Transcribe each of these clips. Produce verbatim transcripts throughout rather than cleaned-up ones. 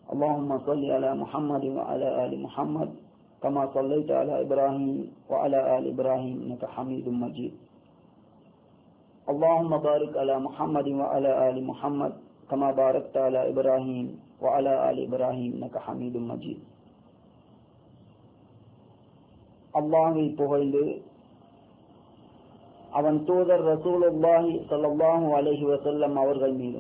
اللهم صل على محمد وعلى آل محمد كما صليت على إبراهيم وعلى آل إبراهيم إنك حميد مجيد. اللهم بارك على محمد وعلى آل محمد كما باركت على إبراهيم وعلى آل إبراهيم إنك حميد مجيد. அல்லாஹ்வை புகழ்ந்து அவன் தூதர் ரசூலுல்லாஹி ஸல்லல்லாஹு அலைஹி வஸல்லம் அவர்கள் மீது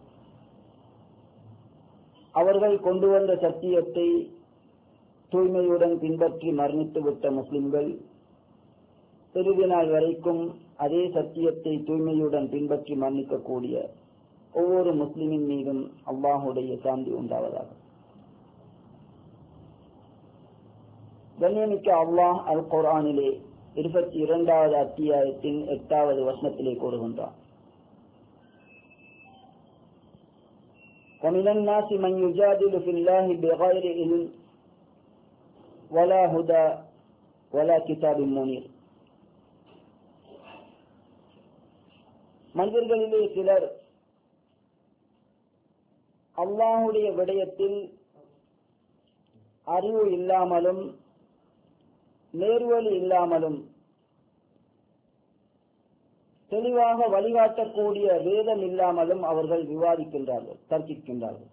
அவர்கள் கொண்டு வந்த சத்தியத்தை தூய்மையுடன் பின்பற்றி மரணித்து விட்ட முஸ்லிம்கள் சிறிது நாள் வரைக்கும் அதே சத்தியத்தை தூய்மையுடன் பின்பற்றி மரணிக்கக்கூடிய ஒவ்வொரு முஸ்லிமின் மீதும் அல்லாஹுடைய சாந்தி உண்டாவதாக. கண்ணியமிக்க அல்லாஹ் அல் குர்ஆனிலே இருபத்தி இரண்டாவது அத்தியாயத்தின் எட்டாவது வசனத்திலே கூறுகின்றார், وَمِنَ النَّاسِ مَنْ يُجَادِلُ فِي اللَّهِ بِغَيْرِ عِلْمٍ وَلَا هُدًى وَلَا كِتَابٍ مُنِيرٍ. மனிதர்களிலே சிலர் அல்லாஹுடைய விடயத்தில் அறிவு இல்லாமலும் நேர்வழி இல்லாமலும் தெளிவாக வழிகாட்டக்கூடிய வேதம் இல்லாமலும் அவர்கள் விவாதிக்கின்றார்கள், தர்க்கிக்கின்றார்கள்.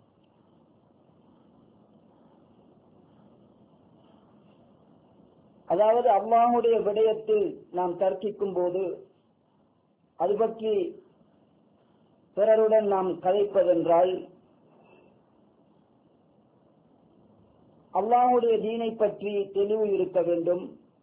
அதாவது அல்லாஹுடைய விடயத்தில் நாம் தர்க்கிக்கும் போது அது பற்றி பிறருடன் நாம் கதைப்பதென்றால் அல்லாஹுடைய தீனை பற்றி தெளிவு இருக்க வேண்டும்.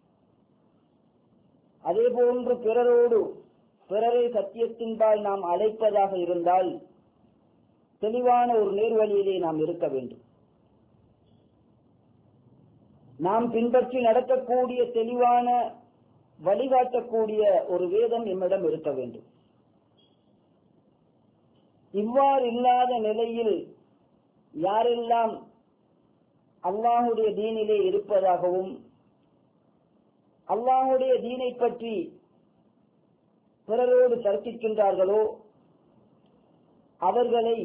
அதே போன்று பிறரோடு பிறரை சத்தியத்தின்பால் நாம் அழைப்பதாக இருந்தால் தெளிவான ஒரு நேர்வழியிலே நாம் இருக்க வேண்டும். நாம் பின்பற்றி நடக்கக்கூடிய தெளிவான வழிகாட்டக்கூடிய ஒரு வேதம் நம்மிடம் இருக்க வேண்டும். இவ்வாறு இல்லாத நிலையில் யாரெல்லாம் அல்லாஹுடைய தீனிலே இருப்பதாகவும் அல்லாஹுடைய தீனை பற்றி பிறரோடு தர்க்கிக்கின்றார்களோ அவர்களை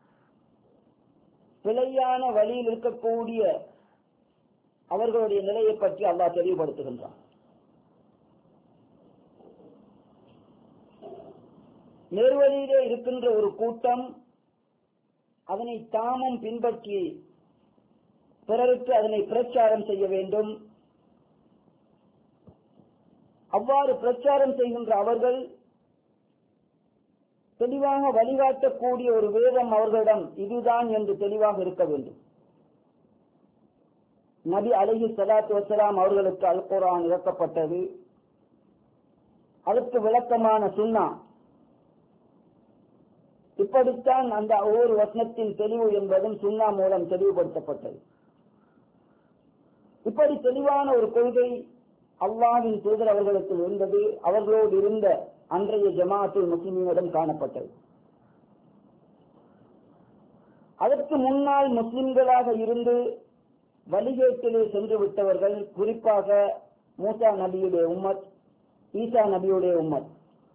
பிழையான வழியில் இருக்கக்கூடிய அவர்களுடைய நிலையை பற்றி அல்லாஹ் தெளிவுபடுத்துகின்றான். நேர்வழியிலே இருக்கின்ற ஒரு கூட்டம் அதனை தாமும் பின்பற்றி பிறருக்கு அதனை பிரச்சாரம் செய்ய வேண்டும். அவ்வாறு பிரச்சாரம் செய்கின்ற அவர்கள் தெளிவாக வழிகாட்டக்கூடிய ஒரு வேதம் அவர்களிடம் இதுதான் என்று தெளிவாக இருக்க வேண்டும். நபி அலைஹி ஸலாத்து வஸலாம் அவர்களுக்கு அல் குர்ஆன் இறக்கப்பட்டது, அதற்கு விளக்கமான சுன்னா. இப்படித்தான் அந்த ஒவ்வொரு வசனத்தின் தெளிவு என்பதும் சுன்னா மூலம் தெளிவுபடுத்தப்பட்டது. இப்படி தெளிவான ஒரு கொள்கை அல்லாஹ்வின் தூதர் அவர்களுக்கு இருந்தது, அவர்களோடு இருந்த அன்றைய ஜமாஅத்துல் முஸ்லிமீனிடம் காணப்பட்டது. அதற்கு முன்னால் முஸ்லிம்களாக இருந்து வழிகேட்டிலே சென்று விட்டவர்கள், குறிப்பாக மூசா நபியுடைய உம்மத், ஈசா நபியுடைய உம்மத்,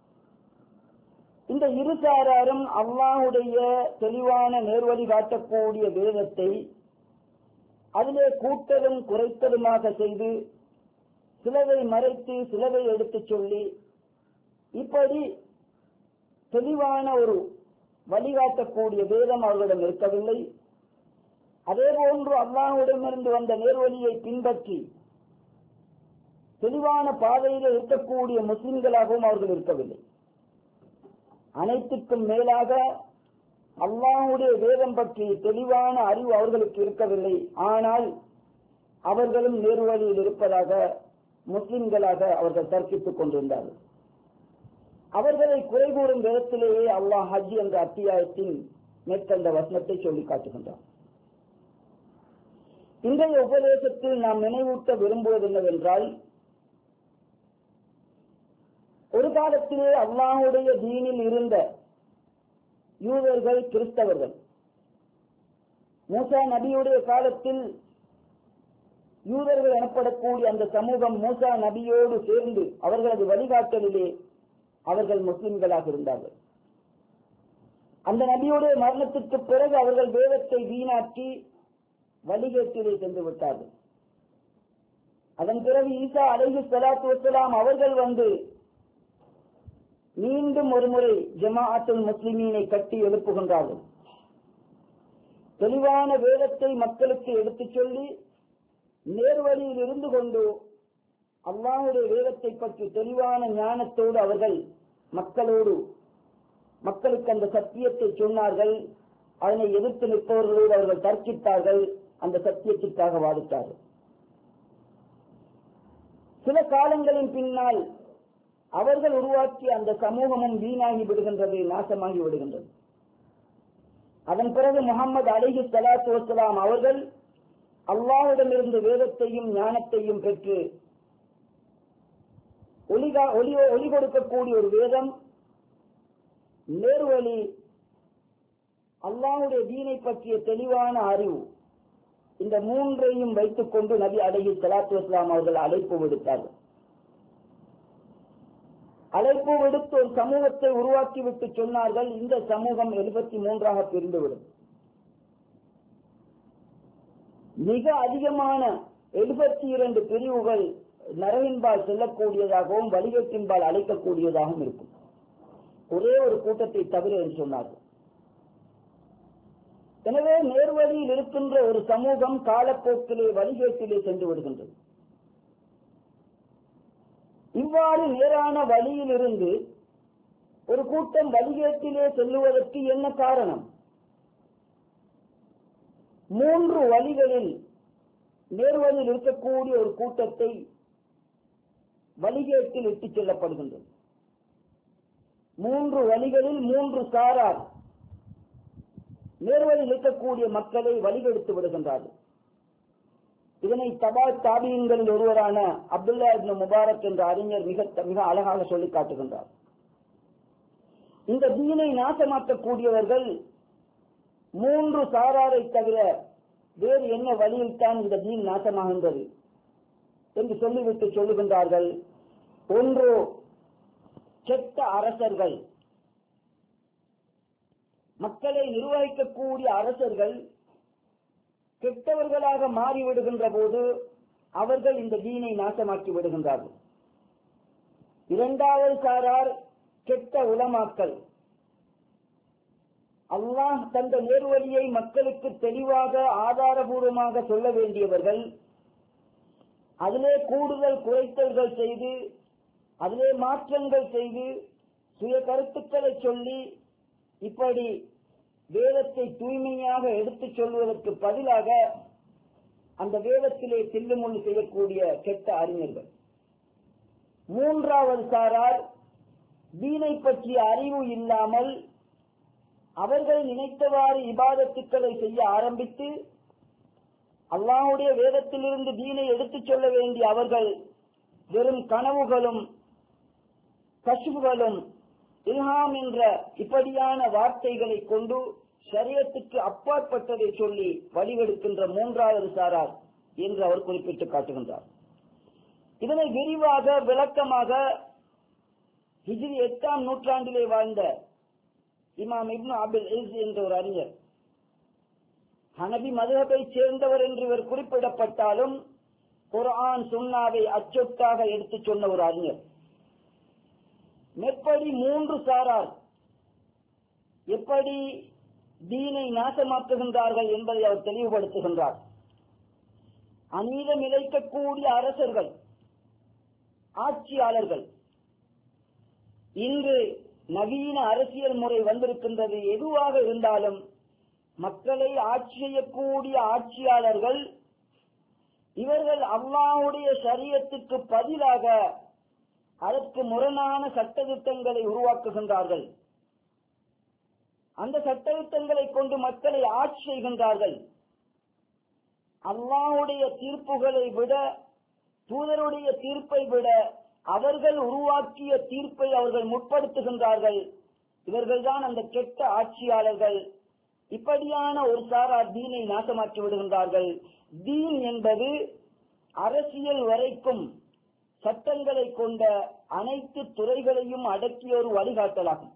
இந்த இரு சாராரும் அல்லாஹுடைய தெளிவான நேர்வழி காட்டக்கூடிய வேதத்தை அதிலே கூட்டலும் குறைத்தலுமாக செய்து சிலவை மறைத்து சிலவை எடுத்துச் சொல்லி இப்படி தெளிவான ஒரு வழிகாட்டக்கூடிய வேதம் அவர்களிடம் இருக்கவில்லை. அதே போன்று அல்லாஹ்விடமிருந்து வந்த நேர்வழியை பின்பற்றி தெளிவான பாதையில் இருக்கக்கூடிய முஸ்லிம்களாகவும் அவர்கள் இருக்கவில்லை. அனைத்துக்கும் மேலாக அல்லாஹ்வுடைய வேதம் பற்றி தெளிவான அறிவு அவர்களுக்கு இருக்கவில்லை. ஆனால் அவர்களும் நேர்வழியில் இருப்பதாக முஸ்லிம்களாக அவர்கள் தர்க்கித்துக் கொண்டிருந்தார்கள். அவர்களை குறை கூறும் விதத்திலேயே அல்லாஹ் ஹஜ் என்ற அத்தியாயத்தின் மேற்கண்ட வசனத்தை சொல்லி காட்டுகின்றார். இன்றைய உபதேசத்தில் நாம் நினைவூட்ட விரும்புவது என்னவென்றால், ஒரு காலத்திலே அல்லாஹ்வுடைய தீனில் இருந்த யூதர்கள், கிறிஸ்தவர்கள், மூசா நபியுடைய காலத்தில் யூதர்கள் எனப்படக்கூடிய அந்த சமூகம் மூசா நபியோடு சேர்ந்து அவர்களது வழிகாட்டலிலே அவர்கள் முஸ்லிம்களாக இருந்தார்கள். அந்த நபியுடைய மரணத்திற்கு பிறகு அவர்கள் வேதத்தை வீணாக்கி வழிகேட்டிலே சென்று விட்டார்கள். அதன் பிறகு ஈசா அலைஹி ஸலாத்து வஸ்ஸலாம் அவர்கள் வந்து மீண்டும் ஒருமுறை ஜமாஅத்துல் முஸ்லிமீனை கட்டி எழுப்புகின்றார்கள். தெளிவான வேதத்தை மக்களுக்கு எடுத்துச் சொல்லி நேர்வழியில் இருந்து கொண்டு அல்லாஹ்வுடைய வேதத்தை பற்றி தெளிவான ஞானத்தோடு அவர்கள் மக்களோடு மக்களுக்கு அந்த சத்தியத்தை சொன்னார்கள். அதனை எதிர்த்து நிற்பவர்களோடு அவர்கள் தர்க்கித்தார்கள், அந்த சத்தியத்திற்காக வாதித்தார்கள். சில காலங்களின் பின்னால் அவர்கள் உருவாக்கிய அந்த சமூகமும் வீணாகி விடுகின்றது, நாசமாகி விடுகின்றது. அதன் பிறகு முஹம்மது அலைஹி ஸலாத்து வஸ்ஸலாம் அவர்கள் அல்லாஹ்விடமிருந்து வேதத்தையும் ஞானத்தையும் பெற்று ஒளிகா ஒளி ஒளி கொடுக்கக்கூடிய ஒரு வேதம், நேர்வழி, அல்லாஹ்வுடைய தீனை பற்றிய தெளிவான அறிவு, இந்த மூன்றையும் வைத்துக் கொண்டு நபி அலைஹி ஸலாத்து வஸ்ஸலாம் அவர்கள் அழைப்பு விடுத்தார்கள். அழைப்பு விடுத்து ஒரு சமூகத்தை உருவாக்கிவிட்டு சொன்னார்கள், இந்த சமூகம் எழுபத்தி மூன்றாக பிரிந்துவிடும். மிக அதிகமான எழுபத்தி இரண்டு பிரிவுகள் நரகின்பால் செல்லக்கூடியதாகவும் வழிகேட்டின்பால் அழைக்கக்கூடியதாகவும் இருக்கும், ஒரே ஒரு கூட்டத்தை தவிர என்று சொன்னார்கள். எனவே நேர்வழியில் இருக்கின்ற ஒரு சமூகம் காலப்போக்கிலே வழிகேட்டிலே சென்று விடுகின்றது. இவ்வாறு நேரான வழியில் இருந்து ஒரு கூட்டம் வழிகேட்டிலே செல்லுவதற்கு என்ன காரணம்? மூன்று வழிகளில் நேர்வழியில் இருக்கக்கூடிய ஒரு கூட்டத்தை வழிகேட்டில் இட்டுச் செல்லப்படுகின்றது. மூன்று வழிகளில் மூன்று சாரார் நேர்வழியில் இருக்கக்கூடிய மக்களை வழிகெடுத்து விடுகின்றார்கள். இதனை தபா தாபியீன்களில் ஒருவரான அப்துல்லா இப்னு முபாரக் என்ற அறிஞர் மிக மிக அழகாக சொல்லி காட்டுகின்றார். இந்த தீனை நாசமாக்கக்கூடியவர்கள் மூன்று சாராரை தவிர வேறு என்ன வழியில் தான் இந்த தீன் நாசமாகின்றது என்று சொல்லிவிட்டு சொல்லுகின்றார்கள். ஒன்று, கெட்ட அரசர்கள், மக்களை நிர்வகிக்கக்கூடிய அரசர்கள் கெட்டவர்களாக மாறிவிடுகின்ற போது அவர்கள் இந்த தீனை நாசமாக்கி விடுகின்றார்கள். இரண்டாவது சாரார் கெட்ட உலமாக்கள், அல்லாஹ் தந்த நேர்வழியை மக்களுக்கு தெளிவாக ஆதாரபூர்வமாக சொல்ல வேண்டியவர்கள், அதிலே கூடுதல் குறைத்தல்கள் செய்து அதிலே மாற்றங்கள் செய்து சுய கருத்துக்களை சொல்லி இப்படி வேதத்தை தூய்மையாக எடுத்துச் சொல்வதற்கு பதிலாக அந்த வேதத்திலே தில்லுமுள்ளு செய்யக்கூடிய கெட்ட அறிஞர்கள். மூன்றாவது சாரார் தீனை பற்றிய அறிவு இல்லாமல் அவர்கள் நினைத்தவாறு இபாதத்துக்களை செய்ய ஆரம்பித்து அல்லாஹ்வுடைய வேதத்திலிருந்து தீனை எடுத்துச் சொல்ல வேண்டிய அவர்கள் வெறும் கனவுகளும் கஷ்புகளும் இல்ஹாம் என்ற இப்படியான வார்த்தைகளை கொண்டு ஷரியத்துக்கு அப்பாற்பட்டதை சொல்லி வழிவெடுக்கின்ற மூன்றாவது சாரார் என்று அவர் குறிப்பிட்டு காட்டுகின்றார். இதனை விரிவாக விளக்கமாக ஹிஜ்ரி எட்டாம் நூற்றாண்டிலே வாழ்ந்த இமாம் இப்னு அபில் இஸ் என்ற ஒரு அறிஞர், ஹனபி மதுஹபை சேர்ந்தவர் என்று இவர் குறிப்பிடப்பட்டாலும் குர்ஆன் சுன்னாவை அச்சொட்டாக எடுத்துச் சொன்ன ஒரு அறிஞர், மேற்படி மூன்று சாரார் எப்படி தீனை நாசமாக்குகின்றார்கள் என்பதை அவர் தெளிவுபடுத்துகின்றார். அநீதம் இழைக்கக்கூடிய அரசர்கள், ஆட்சியாளர்கள், இன்று நவீன அரசியல் முறை வந்திருக்கின்றது. எதுவாக இருந்தாலும் மக்களை ஆட்சி செய்யக்கூடிய ஆட்சியாளர்கள் இவர்கள் அல்லாஹ்வுடைய ஷரியத்துக்கு பதிலாக அதற்கு முரணான சட்டதிட்டங்களை உருவாக்குகின்றார்கள். அந்த சட்டதிட்டங்களை கொண்டு மக்களை ஆட்சி செய்கின்றார்கள். அல்லாஹ்வுடைய தீர்ப்புகளை விட, தூதருடைய தீர்ப்பை விட அவர்கள் உருவாக்கிய தீர்ப்பை அவர்கள் முற்படுத்துகின்றார்கள். இவர்கள்தான் அந்த கெட்ட ஆட்சியாளர்கள். இப்படியான ஒரு சாரார் தீனை நாசமாக்கி விடுகின்றார்கள். தீன் என்பது அரசியல் வரைக்கும் சட்டங்களை கொண்ட அனைத்து துறைகளையும் அடக்கிய ஒரு வழிகாட்டலாகும்.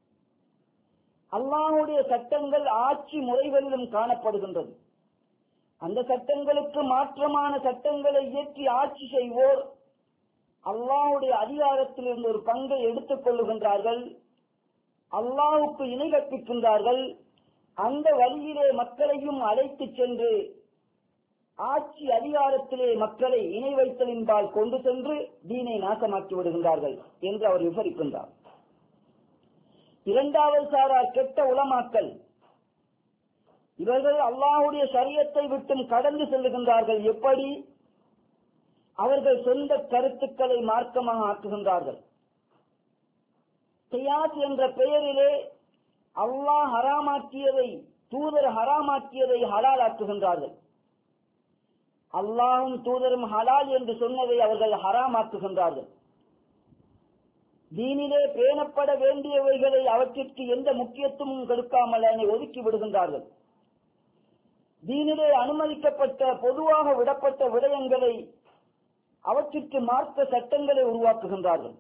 அல்லாஹ்வுடைய சட்டங்கள் ஆட்சி முறைகளிலும் காணப்படுகின்றது. அந்த சட்டங்களுக்கு மாற்றமான சட்டங்களை இயற்றி ஆட்சி செய்வோர் அல்லாஹ்வுடைய அதிகாரத்தில் இருந்து ஒரு பங்கை எடுத்துக் கொள்ளுகின்றார்கள், அல்லாஹ்வுக்கு இணை கற்பிக்கின்றார்கள். அந்த வழியிலே மக்களையும் அழைத்து சென்று ஆட்சி அதிகாரத்திலே மக்களை இணை வைத்தலின்பால் கொண்டு சென்று தீனை நாசமாக்கி விடுகின்றார்கள் என்று அவர் விவரிக்கின்றார். இரண்டாவது சாரார் கெட்ட உலமாக்கள். இவர்கள் அல்லாஹ்வுடைய ஷரியத்தை விட்டும் கடந்து செல்லுகின்றார்கள். எப்படி? அவர்கள் சொந்த கருத்துக்களை மார்க்கமாக ஆக்குகின்றார்கள். கியாஸ் என்ற பெயரிலே அல்லாஹ் ஹராமாக்கியதை, தூதர் ஹராமாக்கியதை ஹலால் ஆக்குகின்றார்கள். அல்லாஹும் தூதரும் ஹலால் என்று சொன்னதை அவர்கள் ஹராமாக்குகின்றார்கள். தீனிலே பேணப்பட வேண்டியவைகளை அவற்றிற்கு எந்த முக்கியத்துவமும் கொடுக்காமல் அதனை ஒதுக்கி விடுகின்றார்கள். தீனிலே அனுமதிக்கப்பட்ட பொதுவாக விடப்பட்ட விடயங்களை அவற்றிற்கு மார்க்க சட்டங்களை உருவாக்குகின்றார்கள்.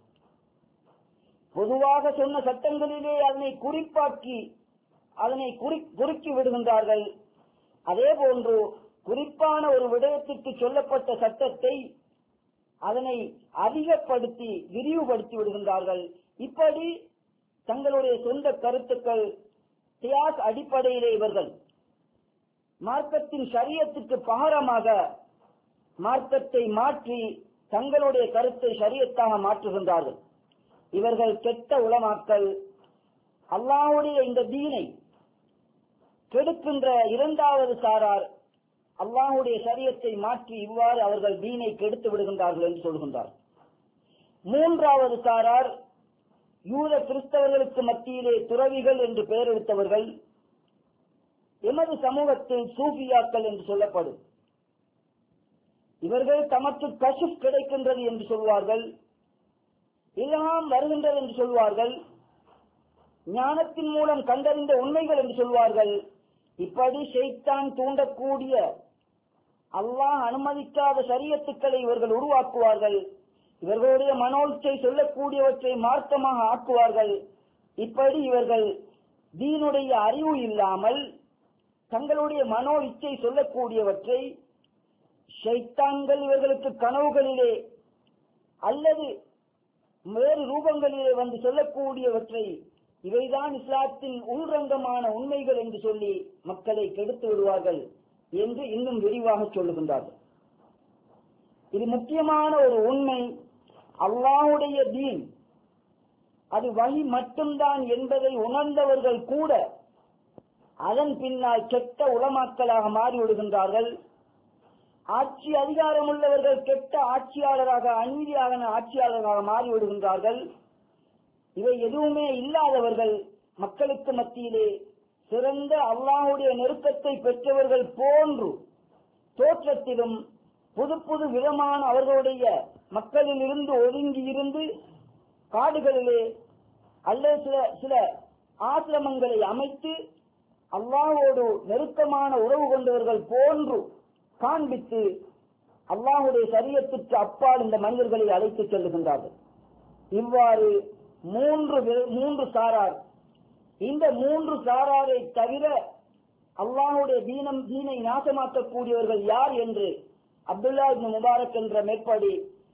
பொதுவாக சொன்ன சட்டங்களிலே அதனை குறிப்பாக்கி அதனை குறுக்கி விடுகின்றார்கள். அதே போன்று குறிப்பான ஒரு விடயத்திற்கு சொல்லப்பட்ட சட்டத்தை அதனை அதிகப்படுத்தி விரிவுபடுத்தி விடுகின்றார்கள். இப்படி தங்களுடைய சொந்த கருத்துக்கள் கியாஸ் அடிப்படையிலே இவர்கள் மார்க்கத்தின் ஷரியத்துக்கு பகரமாக மார்க்கத்தை மாற்றி தங்களுடைய கருத்தை ஷரியத்தாக மாற்றுகின்றார்கள். இவர்கள் கெட்ட உலமாக்கள். அல்லாஹ்வுடைய இந்த தீனை கெடுக்கின்ற இரண்டாவது சாரார் அல்லாஹ்வுடைய ஷரியத்தை மாற்றி இவ்வாறு அவர்கள் தீனை கெடுத்து விடுகின்றார்கள் என்று சொல்கின்றார். மூன்றாவது சாரார் யூத கிறிஸ்தவர்களுக்கு மத்தியிலே துறவிகள் என்று பெயர் எடுத்தவர்கள். எமது சமூகத்தில் சூஃபியாக்கள் என்று சொல்லப்படும். இவர்கள் தமக்கு கஷிப் கிடைக்கின்றது என்று சொல்வார்கள், இல்ஹாம் வருகின்றது என்று சொல்வார்கள், ஞானத்தின் மூலம் கண்டறிந்த உண்மைகள் என்று சொல்வார்கள். இப்படி ஷைத்தான் தூண்டக்கூடிய அல்லாஹ் அனுமதிக்காத ஷரியத்துக்களை இவர்கள் உருவாக்குவார்கள். இவர்களுடைய மனோச்சை சொல்லக்கூடியவற்றை மார்க்கமாக ஆக்குவார்கள். இப்படி இவர்கள் தீனுடைய அறிவு இல்லாமல் தங்களுடைய மனோ இச்சை சொல்லக்கூடியவற்றை ஷைத்தான்கள் இவர்களுக்கு கனவுகளிலே அல்லது வேறு ரூபங்களிலே வந்து சொல்லக்கூடியவற்றை இவைதான் இஸ்லாத்தின் உள்ரங்கமான உண்மைகள் என்று சொல்லி மக்களை கெடுத்து விடுவார்கள் என்று இன்னும் விரிவாக சொல்லுகின்றார்கள். இது முக்கியமான ஒரு உண்மை. அல்லாஹ்வுடைய தீன் அது வஹி மட்டும்தான் என்பதை உணர்ந்தவர்கள் கூட அதன் பின்னால் கெட்ட உலமாக்களாக மாறிவிடுகின்றார்கள். ஆட்சி அதிகாரம் உள்ளவர்கள் கெட்ட ஆட்சியாளராக, அநீதியான ஆட்சியாளராக மாறிவிடுகின்றார்கள். இவை எதுவுமே இல்லாதவர்கள் மக்களுக்கு மத்தியிலே சிறந்த அல்லாஹ்வுடைய நெருக்கத்தை பெற்றவர்கள் போன்று தோற்றத்திலும் புது புது விதமான அவர்களுடைய மக்களில் இருந்து ஒதுங்கி இருந்து காடுகளிலே அல்லது சில சில ஆசிரமங்களை அமைத்து அல்லாஹ்வோடு நெருக்கமான உறவு கொண்டவர்கள் போன்று காண்பித்து அல்லாஹ்வுடைய ஷரியத்துக்கு அப்பால் இந்த மனிதர்களை அழைத்து செல்லுகின்றார்கள். இவ்வாறு மூன்று மூன்று சாரார். இந்த மூன்று சாராரை தவிர அல்லாஹ்வுடைய தீனம் தீனை நாசமாக்கக்கூடியவர்கள் யார் என்று அப்துல்லா இப்னு முபாரக் என்ற மேற்படி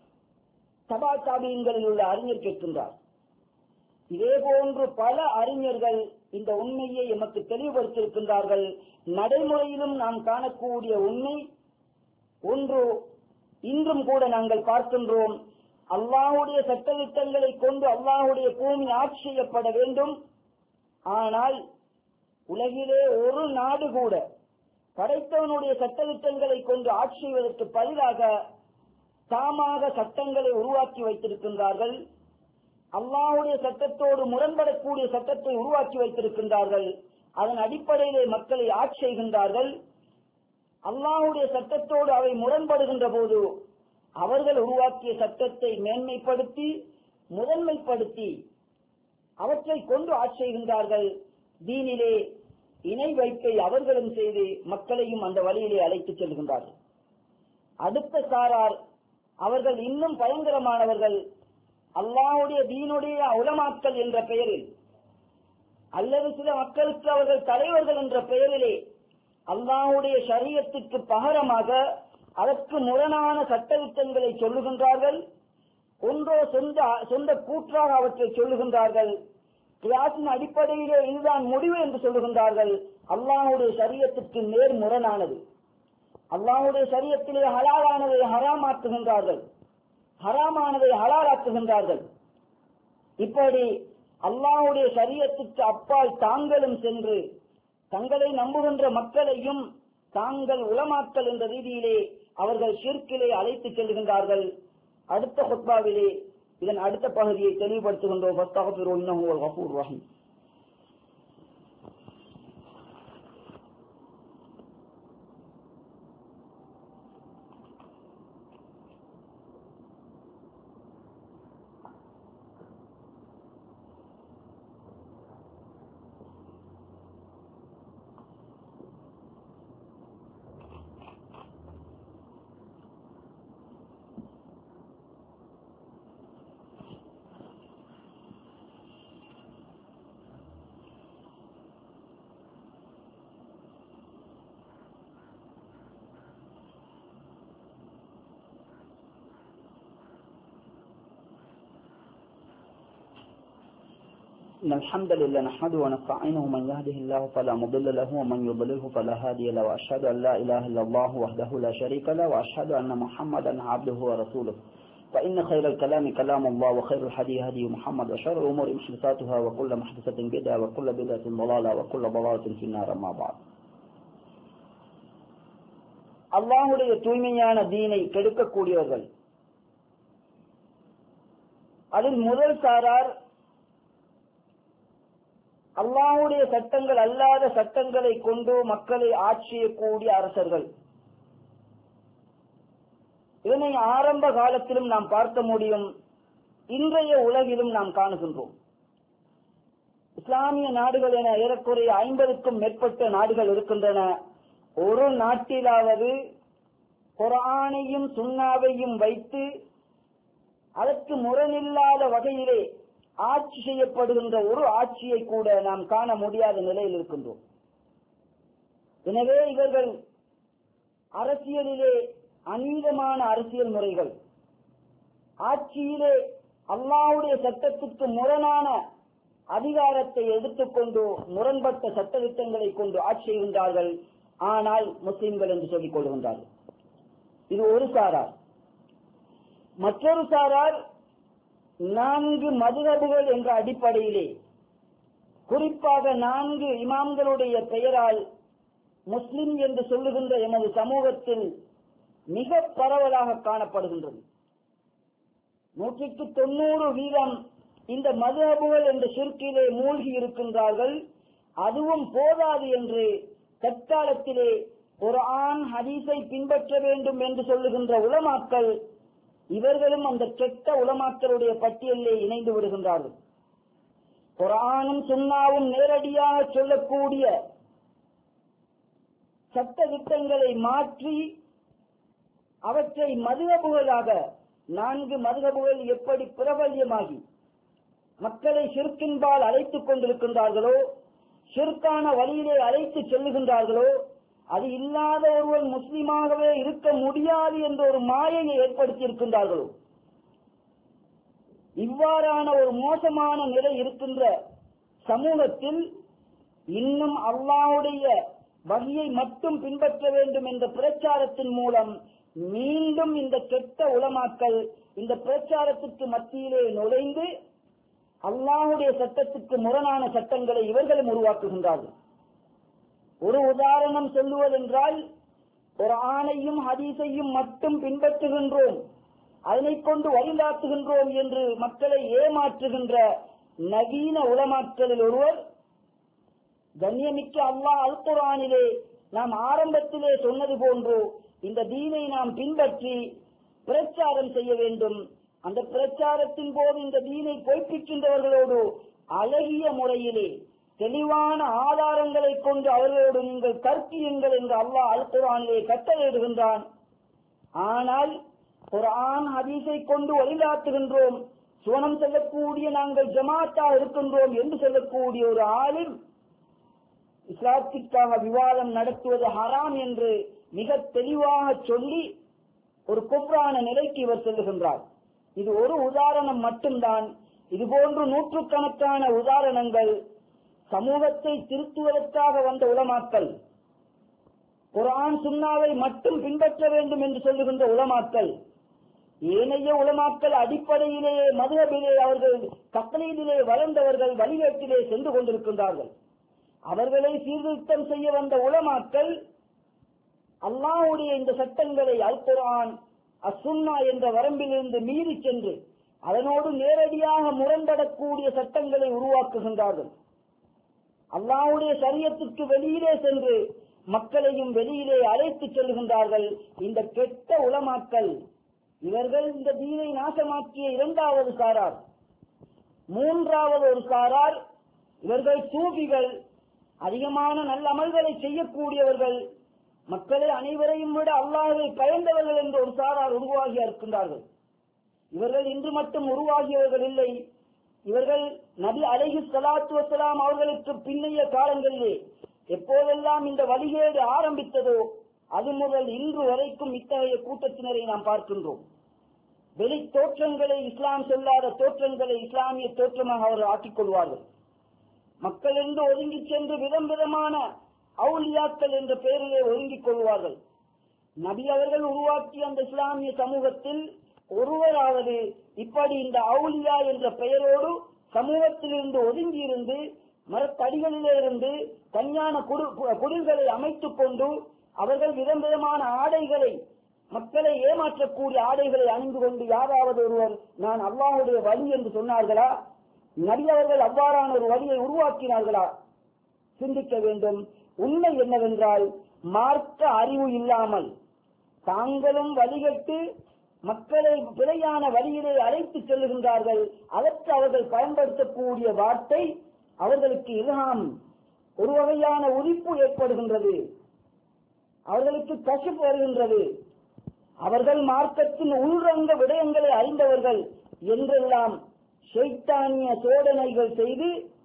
தபா தாபீன்களில் உள்ள அறிஞர் கேட்கின்றார். இதே போன்று பல அறிஞர்கள் இந்த உண்மையை எமக்கு தெளிவுபடுத்தியிருக்கின்றார்கள். நடைமுறையிலும் நாம் காணக்கூடிய உண்மை ஒன்று இன்றும் கூட நாங்கள் பார்க்கின்றோம். அல்லாஹ்வுடைய சட்டதிட்டங்களை கொண்டு அல்லாஹ்வுடைய பூமி ஆட்சி செய்யப்பட வேண்டும். ஆனால் உலகிலே ஒரு நாடு கூட படைத்தவனுடைய சட்டதிட்டங்களை கொண்டு ஆட்சி செய்வதற்கு பதிலாக தாமாக சட்டங்களை உருவாக்கி வைத்திருக்கின்றார்கள். அல்லாஹ்வுடைய சட்டத்தோடு முரண்படக்கூடிய சட்டத்தை உருவாக்கி வைத்திருக்கின்றார்கள். அதன் அடிப்படையிலே மக்களை ஆட்சி செய்கின்றார்கள். அல்லாஹ்வுடைய சட்டத்தோடு அவை முரண்படுகின்ற போது அவர்கள் உருவாக்கிய சட்டத்தை மேன்மைப்படுத்தி முதன்மைப்படுத்தி அவற்றை கொண்டு ஆட்சி செய்கின்றார்கள். தீனிலே இணை வைப்பை அவர்களும் செய்து மக்களையும் அந்த வழியிலே அழைத்துச் செல்கின்றார்கள். அடுத்த சாரார் அவர்கள் இன்னும் பயங்கரமானவர்கள். அல்லாஹ்வுடைய தீனுடைய உலமாக்கள் என்ற பெயரில் அல்லது சில மக்களுக்கு அவர்கள் தலைவர்கள் என்ற பெயரிலே அல்லாஹ்வுடைய ஷரியத்துக்கு பகரமாக அதற்கு முரணான சட்டதிட்டங்களை சொல்லுகின்றார்கள். ஒன்றோ சொந்த சொந்த கூற்றாக அவற்றை சொல்லுகின்றார்கள். கியாஸின் அடிப்படையிலே இதுதான் முடிவு என்று சொல்லுகின்றார்கள். அல்லாஹ்வுடைய ஷரியத்துக்கு நேர் முரணானது. அல்லாஹ்வுடைய ஷரியத்திலே ஹலாலானதை ஹராமாக்குகின்றார்கள், ஹராமானதை ஹலாலாக்குகின்றார்கள். இப்படி அல்லாஹ்வுடைய ஷரியத்துக்கு அப்பால் தாங்களும் சென்று தங்களை நம்புகின்ற மக்களையும் தாங்கள் உலமாக்கல் என்ற ரீதியிலே அவர்கள் ஷிர்கிலே அழைத்து செல்கின்றார்கள். அடுத்த ஹுத்பாவிலே இதன் அடுத்த பகுதியை தெளிவுபடுத்துகின்றோம். ஃபஸ்தக்ஃபிரு இன்னஹு ஹுவல் கஃபூர் ரஹீம். إن الحمد لله نحمده ونستعينه من يهده الله فلا مضل له ومن يضلله فلا هادي له وأشهد أن لا إله إلا الله وحده لا شريك له وأشهد أن محمدا عبده ورسوله فإن خير الكلام كلام الله وخير الهدي هدي محمد وشر الأمور محدثاتها وكل محدثة بدعة وكل بدعة ضلالة وكل ضلالة في النار أما بعد. அல்லாஹ்வுடைய தூய்மையான தீனை கெடுக்கக்கூடியவர்கள் அதில் முதல் சாரார் அல்லாஹ்வுடைய சட்டங்கள் அல்லாத சட்டங்களை கொண்டு மக்களை ஆட்சி செய்யக்கூடிய அரசர்கள். இதனை ஆரம்ப காலத்திலும் நாம் பார்க்க முடியும், இன்றைய உலகிலும் நாம் காணுகின்றோம். இஸ்லாமிய நாடுகள் என ஏறக்குறைய ஐம்பதுக்கும் மேற்பட்ட நாடுகள் இருக்கின்றன. ஒரு நாட்டிலாவது குர்ஆனையும் சுன்னாவையும் வைத்து அதற்கு முரணில்லாத வகையிலே ஆட்சி செய்யப்படுகின்ற ஒரு ஆட்சியை கூட நாம் காண முடியாத நிலையில் இருக்கின்றோம். எனவே இவர்கள் அரசியலிலே அநீதமான அரசியல் முறைகள், ஆட்சியிலே அல்லாஹ்வுடைய சட்டத்துக்கு முரணான அதிகாரத்தை எடுத்துக்கொண்டு முரண்பட்ட சட்டத்திட்டங்களை கொண்டு ஆட்சி செய்கின்றார்கள். ஆனால் முஸ்லிம்கள் என்று சொல்லிக் கொள்கின்றார்கள். இது ஒரு சாரார். மற்றொரு சாரார் நான்கு மதுஹபுகள் என்ற அடிப்படையிலே, குறிப்பாக நான்கு இமாம்களுடைய பெயரால் முஸ்லிம் என்று சொல்லுகின்ற எமது சமூகத்தில் மிக பரவலாக காணப்படுகின்றது. நூற்றுக்கு தொண்ணூறு வீதம் இந்த மதுஹபுகள் என்ற ஷிர்கிலே மூழ்கி இருக்கின்றார்கள். அதுவும் போதாது என்று தற்காலத்திலே குர்ஆன் ஹதீஸை பின்பற்ற வேண்டும் என்று சொல்லுகின்ற உலமாக்கள் இவர்களும் அந்த கெட்ட உலமாக்களுடைய பட்டியலிலே இணைந்து விடுகின்றார்கள். குர்ஆனும் சுன்னாவும் நேரடியாக சொல்லக்கூடிய சட்ட திட்டங்களை மாற்றி அவற்றை மதுஹபுகளாக, நான்கு மதுஹபுகள் எப்படி பிரபல்யமாகி மக்களை ஷிர்கின்பால் அழைத்துக் கொண்டிருக்கின்றார்களோ, ஷிர்கான வழியிலே அழைத்து செல்லுகின்றார்களோ, அது இல்லாத ஒருவர் முஸ்லிமாகவே இருக்க முடியாது என்ற ஒரு மாயையை ஏற்படுத்தி இருக்கின்றார்களோ, இவ்வாறான ஒரு மோசமான நிலை இருக்கின்ற சமூகத்தில் இன்னும் அல்லாஹ்வுடைய வழியை மட்டும் பின்பற்ற வேண்டும் என்ற பிரச்சாரத்தின் மூலம் மீண்டும் இந்த கெட்ட உலமாக்கள் இந்த பிரச்சாரத்துக்கு மத்தியிலே நுழைந்து அல்லாஹ்வுடைய சட்டத்துக்கு முரணான சட்டங்களை இவர்களும் உருவாக்குகின்றார்கள். ஒரு உதாரணம் சொல்லுவதென்றால், குர்ஆனையும் ஹதீஸையும் மட்டும் பின்பற்றுகின்றோம், அதனை கொண்டு வழிகாட்டுகின்றோம் என்று மக்களை ஏமாற்றுகின்ற நவீன உலமாக்களில் ஒருவர், கண்ணியமிக்க அல்லாஹ் அல் குர்ஆனிலே நாம் ஆரம்பத்திலே சொன்னது போன்று இந்த தீனை நாம் பின்பற்றி பிரச்சாரம் செய்ய வேண்டும். அந்த பிரச்சாரத்தின் போது இந்த தீனை பொய்ப்பிக்கின்றவர்களோடு அழகிய முறையிலே தெளிவான ஆதாரங்களை கொண்டு அவர்களோடு நீங்கள் தர்க்கியுங்கள் என்று அல்லாஹ் அல் குர்ஆனிலே கட்டளையிடுகின்றான். ஆனால் குர்ஆன் ஹதீஸை கொண்டு வழிகாட்டுகின்றோம், சுவனம் செல்லக்கூடிய நாங்கள் ஜமாத்தா இருக்கின்றோம் என்று சொல்லக்கூடிய ஒரு ஆலிம் இஸ்லாத்திற்காக விவாதம் நடத்துவது ஹராம் என்று மிக தெளிவாக சொல்லி ஒரு குஃப்ரான நிலைக்கு இவர் செல்லுகின்றார். இது ஒரு உதாரணம் மட்டும்தான். இதுபோன்று நூற்றுக்கணக்கான உதாரணங்கள். சமூகத்தை திருத்துவதற்காக வந்த உலமாக்கள், குர்ஆன் சுன்னாவை மட்டும் பின்பற்ற வேண்டும் என்று சொல்லுகின்ற உலமாக்கள், ஏனைய உலமாக்கள் அடிப்படையிலேயே மதுஹபிலே அவர்கள் தக்லீதிலே வளர்ந்தவர்கள், வழிகேட்டிலே சென்று கொண்டிருக்கின்றார்கள். அவர்களை சீர்திருத்தம் செய்ய வந்த உலமாக்கள் அல்லாஹ்வுடைய இந்த சட்டங்களை அல் குர்ஆன் அஸ்-சுன்னா என்ற வரம்பிலிருந்து மீறி சென்று அதனோடு நேரடியாக முரண்படக்கூடிய சட்டங்களை உருவாக்குகின்றார்கள். அல்லாஹ்வுடைய ஷரியத்திற்கு வெளியிலே சென்று மக்களையும் வெளியிலே அழைத்து செல்கின்றார்கள். இந்த கெட்ட உலமாக்கள் இவர்கள் இந்த தீனை நாசமாக்கிய இரண்டாவது சாரார். மூன்றாவது ஒரு சாரார், இவர்கள் சூஃபிகள், அதிகமான நல்ல அமல்களை செய்யக்கூடியவர்கள், மக்களை அனைவரையும் விட அல்லாஹ்வை பயந்தவர்கள் என்று ஒரு சாரார் உருவாகி இருக்கின்றார்கள். இவர்கள் இன்று மட்டும் உருவாகியவர்கள் இல்லை. இவர்கள் நபி அலைஹி ஸலாத்து வஸலாம் அவர்களுக்கு பின்னைய காலங்களிலே எப்போதெல்லாம் இந்த வழிகேடு ஆரம்பித்ததோ அது முதல் இன்று வரைக்கும் இத்தகைய கூட்டத்தினரை நாம் பார்க்கின்றோம். வெளி தோற்றங்களை, இஸ்லாம் சொல்லாத தோற்றங்களை இஸ்லாமிய தோற்றமாக அவர்கள் ஆக்கிக் கொள்வார்கள். மக்களிருந்து ஒதுங்கி சென்று விதம் விதமான அவுலியாக்கள் என்ற பெயரிலே ஒதுங்கிக் கொள்வார்கள். நபி அவர்கள் உருவாக்கிய அந்த இஸ்லாமிய சமூகத்தில் ஒருவராவது இப்படி இந்த அவுலியா என்ற பெயரோடு சமூகத்திலிருந்து ஒதுங்கி இருந்து மரத்தடிகளிலே இருந்து கல்யாண குடில்களை அமைத்துக் கொண்டு அவர்கள் விதம் விதமான ஆடைகளை, மக்களை ஏமாற்றக்கூடிய ஆடைகளை அணிந்து கொண்டு யாராவது ஒருவர் நான் அல்லாஹ்வுடைய வழி என்று சொன்னார்களா? நபி அவர்கள் அவ்வாறான ஒரு வழியை உருவாக்கினார்களா? சிந்திக்க வேண்டும். உண்மை என்னவென்றால், மார்க்க அறிவு இல்லாமல் தாங்களும் வழிகட்டு மக்களை பிழையான வழியிலே அழைத்து செல்லுகின்றார்கள். அதற்கு அவர்கள் பயன்படுத்தக்கூடிய வார்த்தை அவர்களுக்கு இல்ஹாம், ஒரு வகையான உதிப்பு ஏற்படுகின்றது, அவர்களுக்கு கசிப்பு வருகின்றது. அவர்கள் மார்க்கத்தின் உள்ரங்க விடயங்களை அறிந்தவர்கள் என்றெல்லாம் ஷைத்தானிய சோதனைகள் செய்து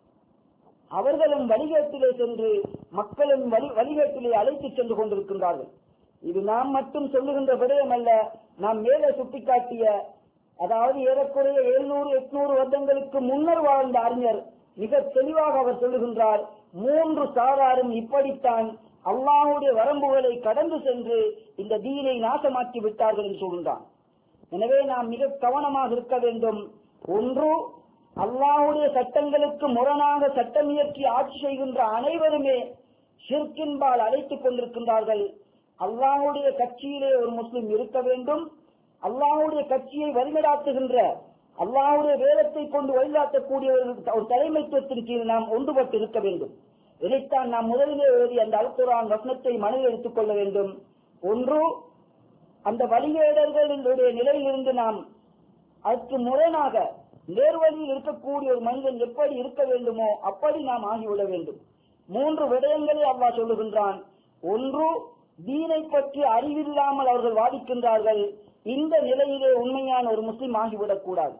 அவர்களும் வழிகேட்டிலே சென்று மக்களும் வழிகேட்டிலே அழைத்து சென்று கொண்டிருக்கின்றார்கள். இது நாம் மட்டும் சொல்லுகின்ற விடயம் அல்ல. நாம் மேலே சுட்டிக்காட்டிய, அதாவது ஏறக்குறைய எழுநூறு எட்நூறு வருடங்களுக்கு முன்னர் வாழ்ந்த அறிஞர் மிக தெளிவாக அவர் சொல்லுகின்றார், மூன்று சாராரும் இப்படித்தான் அல்லாஹ்வுடைய வரம்புகளை கடந்து சென்று இந்த தீனை நாசமாக்கி விட்டார்கள் என்று சொல்கின்றான். எனவே நாம் மிக கவனமாக இருக்க வேண்டும். ஒன்று, அல்லாஹ்வுடைய சட்டங்களுக்கு முரணாக சட்டம் இயற்றி ஆட்சி செய்கின்ற அனைவருமே ஷிர்கின்பால் அழைத்துக் கொண்டிருக்கின்றார்கள். அல்லாஹ்வுடைய கட்சியிலே ஒரு முஸ்லிம் இருக்க வேண்டும். அல்லாஹ்வுடைய கட்சியை வழிநடாத்துகின்ற, அல்லாஹ்வுடைய வேதத்தை கொண்டு வழிநடாத்தக்கூடிய ஒரு தலைமைத்துவத்தின் கீழ் நாம் ஒன்றுபட்டு இருக்க வேண்டும். இதைத்தான் நாம் முதலிலே எழுதி அந்த அல் குர்ஆன் வசனத்தை மனதில் எடுத்துக் கொள்ள வேண்டும். ஒன்று, அந்த வழிகேடர்களுடைய நிலையிலிருந்து நாம் அதற்கு முரணாக நேர்வழியில் இருக்கக்கூடிய ஒரு மனிதன் எப்படி இருக்க வேண்டுமோ அப்படி நாம் ஆகிவிட வேண்டும். மூன்று விடயங்களை அல்லாஹ் சொல்லுகின்றான். ஒன்று, தீனை பற்றி அறிவில்லாமல் அவர்கள் வாதிக்கின்றார்கள். இந்த நிலையிலே உண்மையான ஒரு முஸ்லிம் ஆகிவிடக் கூடாது.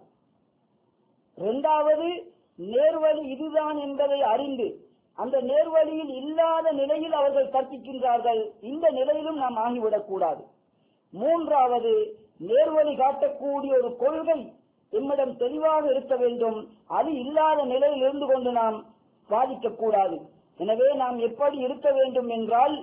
இரண்டாவது, நேர்வழி இதுதான் என்பதை அறிந்து அந்த நேர்வழியில் இல்லாத நிலையில் அவர்கள் கற்பிக்கின்றார்கள். இந்த நிலையிலும் நாம் ஆகிவிடக் கூடாது. மூன்றாவது, நேர்வழி காட்டக்கூடிய ஒரு கொள்கை எம்மிடம் தெளிவாக இருக்க வேண்டும். அது இல்லாத நிலையில் இருந்து கொண்டு நாம் வாதிக்கக் கூடாது. எனவே நாம் எப்படி இருக்க வேண்டும் என்றால்,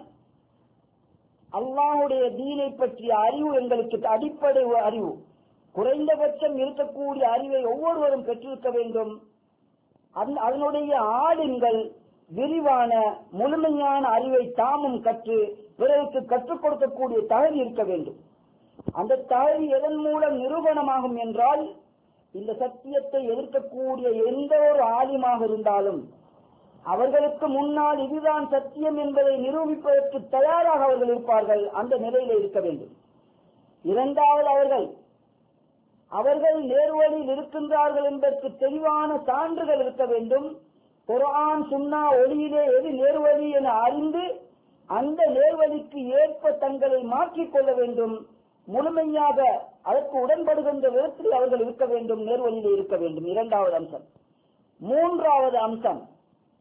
அல்லாஹ்வுடைய தீனை பற்றிய அறிவு எங்களுக்கு அடிப்படை அறிவு, குறைந்தபட்சம் இருக்கக்கூடிய அறிவை ஒவ்வொருவரும் பெற்றிருக்க வேண்டும். அதனுடைய ஆளுங்கள் விரிவான முழுமையான அறிவை தாமும் கற்று பிறருக்கு கற்றுக் கொடுக்கக்கூடிய தகுதி இருக்க வேண்டும். அந்த தகுதி எதன் மூலம் நிரூபணமாகும் என்றால், இந்த சத்தியத்தை எதிர்க்கக்கூடிய எந்த ஒரு ஆலிமாக இருந்தாலும் அவர்களுக்கு முன்னால் இதுதான் சத்தியம் என்பதை நிரூபிப்பதற்கு தயாராக அவர்கள் இருப்பார்கள். அந்த நிலையில இருக்க வேண்டும். இரண்டாவது, அவர்கள் அவர்கள் நேர்வழியில் இருக்கின்றார்கள் என்பதற்கு தெளிவான சான்றுகள் இருக்க வேண்டும். குர்ஆன் சுன்னா ஒளியிலே எது நேர்வழி என அறிந்து அந்த நேர்வழிக்கு ஏற்ப தங்களை மாற்றிக் கொள்ள வேண்டும். முழுமையாக அதற்கு உடன்படுகின்ற விதத்தில் அவர்கள் இருக்க வேண்டும், நேர்வழியிலே இருக்க வேண்டும். இரண்டாவது அம்சம். மூன்றாவது அம்சம்,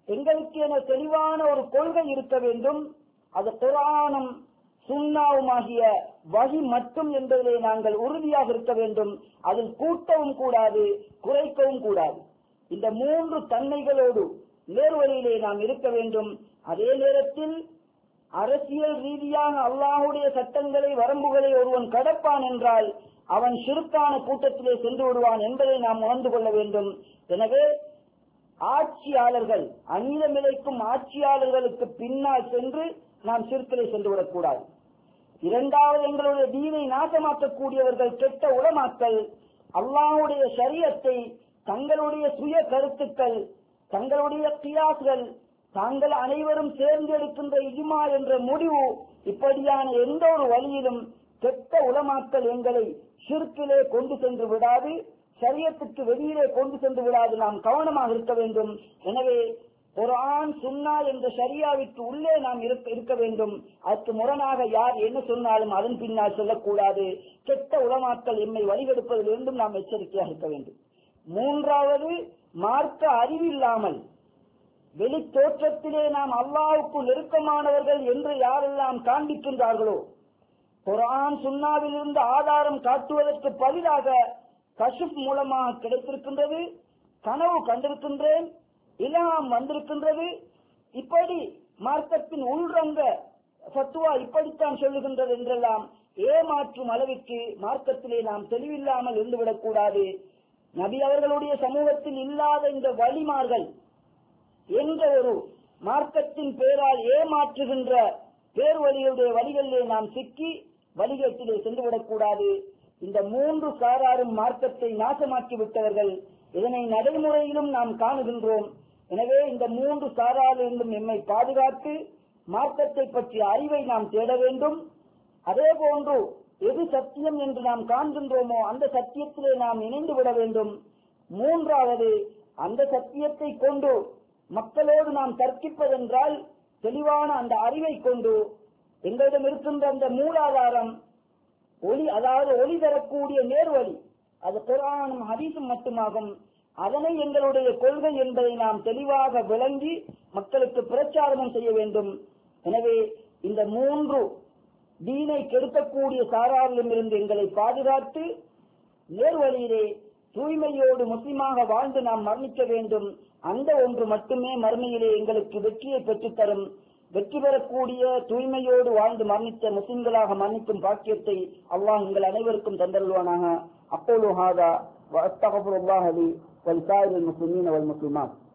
எங்களுக்கு என தெளிவான ஒரு கொள்கை இருக்க வேண்டும். அது குர்ஆனும் சுன்னாவுமாகிய வஹி மட்டும் என்பதிலே நாங்கள் உறுதியாக இருக்க வேண்டும். அதில் கூட்டவும் கூடாது, குறைக்கவும் கூடாது. இந்த மூன்று தன்மைகளோடு நேர்வழியிலே நாம் இருக்க வேண்டும். அதே நேரத்தில் அரசியல் ரீதியாக அல்லாஹ்வுடைய சட்டங்களை வரம்புகளை ஒருவன் கடப்பான் என்றால் அவன் ஷிர்கான கூட்டத்திலே சென்று விடுவான் என்பதை நாம் உணர்ந்து கொள்ள வேண்டும். எனவே ஆட்சியாளர்கள் அநீதம் இழைக்கும் ஆட்சியாளர்களுக்கு பின்னால் சென்று நாம் ஷிர்கிலே சென்று விடக்கூடாது. இரண்டாவது, எங்களுடைய தீனை நாசமாக்கக்கூடியவர்கள் கெட்ட உலமாக்கள் அல்லாஹ்வுடைய ஷரியத்தை தங்களுடைய சுய கருத்துக்கள், தங்களுடைய கியாஸ்கள், தாங்கள் அனைவரும் சேர்ந்தெடுக்கின்ற இஜ்மா என்ற முடிவு, இப்படியான எந்த ஒரு வழியிலும் கெட்ட உலமாக்கள் எங்களை ஷிர்கிலே கொண்டு சென்று விடாது, ஷரியத்துக்கு வெளியிலே கொண்டு சென்று விடாது. நாம் கவனமாக இருக்க வேண்டும். எனவே குர்ஆன் சுன்னா என்ற ஷரியாவிற்கு உள்ளே நாம் இருக்க வேண்டும். அதற்கு முரணாக யார் என்ன சொன்னாலும் அதன் பின்னால் சொல்லக்கூடாது. கெட்ட உலமாக்கள் எம்மை வழிகெடுப்பதிலிருந்தும் நாம் எச்சரிக்கையாக இருக்க வேண்டும். மூன்றாவது, மார்க்க அறிவில்லாமல் வெளி தோற்றத்திலே நாம் அல்லாஹ்வுக்கு நெருக்கமானவர்கள் என்று யாரெல்லாம் காண்பிக்கின்றார்களோ, குர்ஆன் சுன்னாவில் இருந்து ஆதாரம் காட்டுவதற்கு பதிலாக கஷ்ஃப் மூலமாக கிடைத்திருக்கின்றது, கனவு கண்டிருக்கின்றேன், இல்ஹாம் வந்திருக்கின்றது, இப்படி மார்க்கத்தின் உள்ரங்க ஃபத்வா இப்படித்தான் சொல்லுகின்றது என்றெல்லாம் ஏமாற்றும் அளவிற்கு மார்க்கத்திலே நாம் தெளிவில்லாமல் இருந்துவிடக் கூடாது. நபி அவர்களுடைய சமூகத்தில் இல்லாத இந்த வழிமார்கள் என்ற ஒரு மார்க்கத்தின் பெயரால் ஏமாற்றுகின்ற பேர்வழிகளுடைய வழிகளிலே நாம் சிக்கி வழிகேட்டிலே சென்றுவிடக் கூடாது. இந்த மூன்று சாராரும் மார்க்கத்தை நாசமாக்கி விட்டவர்கள். இதனை நடைமுறையிலும் நாம் காணுகின்றோம். எனவே இந்த மூன்று சாராரிலிருந்தும் எம்மை பாதுகாத்து மார்க்கத்தை பற்றிய அறிவை நாம் தேட வேண்டும். அதே போன்று எது சத்தியம் என்று நாம் காண்கின்றோமோ அந்த சத்தியத்திலே நாம் இணைந்து விட வேண்டும். மூன்றாவது, அந்த சத்தியத்தை கொண்டு மக்களோடு நாம் தர்க்கிப்பதென்றால் தெளிவான அந்த அறிவை கொண்டு எங்களிடம் இருக்கின்ற அந்த மூலாதாரம் ஒளி, அதாவது ஒளி தரக்கூடிய நேர்வழி, அது குர்ஆனும் ஹதீஸும் மட்டுமாகும். அதனை எங்களுடைய கொள்கை என்பதை நாம் தெளிவாக விளங்கி மக்களுக்கு பிரச்சாரமும் செய்ய வேண்டும். எனவே இந்த மூன்று தீனை கெடுக்கக்கூடிய சாராரிலும் இருந்து எங்களை பாதுகாத்து நேர்வழியிலே தூய்மையோடு முஸ்லிமாக வாழ்ந்து நாம் மரணிக்க வேண்டும். அந்த ஒன்று மட்டுமே மறுமையிலே எங்களுக்கு வெற்றியை பெற்றுத்தரும். வெற்றி பெறக்கூடிய தூய்மையோடு வாழ்ந்து மரணித்த முஸ்லிம்களாக மரணிக்கும் பாக்கியத்தை அல்லாஹ் எங்கள் அனைவருக்கும் தந்தருள்வானாக. அப்போலு ஹாதா வ அஸ்தக்ஃபிருல்லாஹ் லி வ லிசாயிரில் முஸ்லிமீன வல் முஸ்லிமாத்.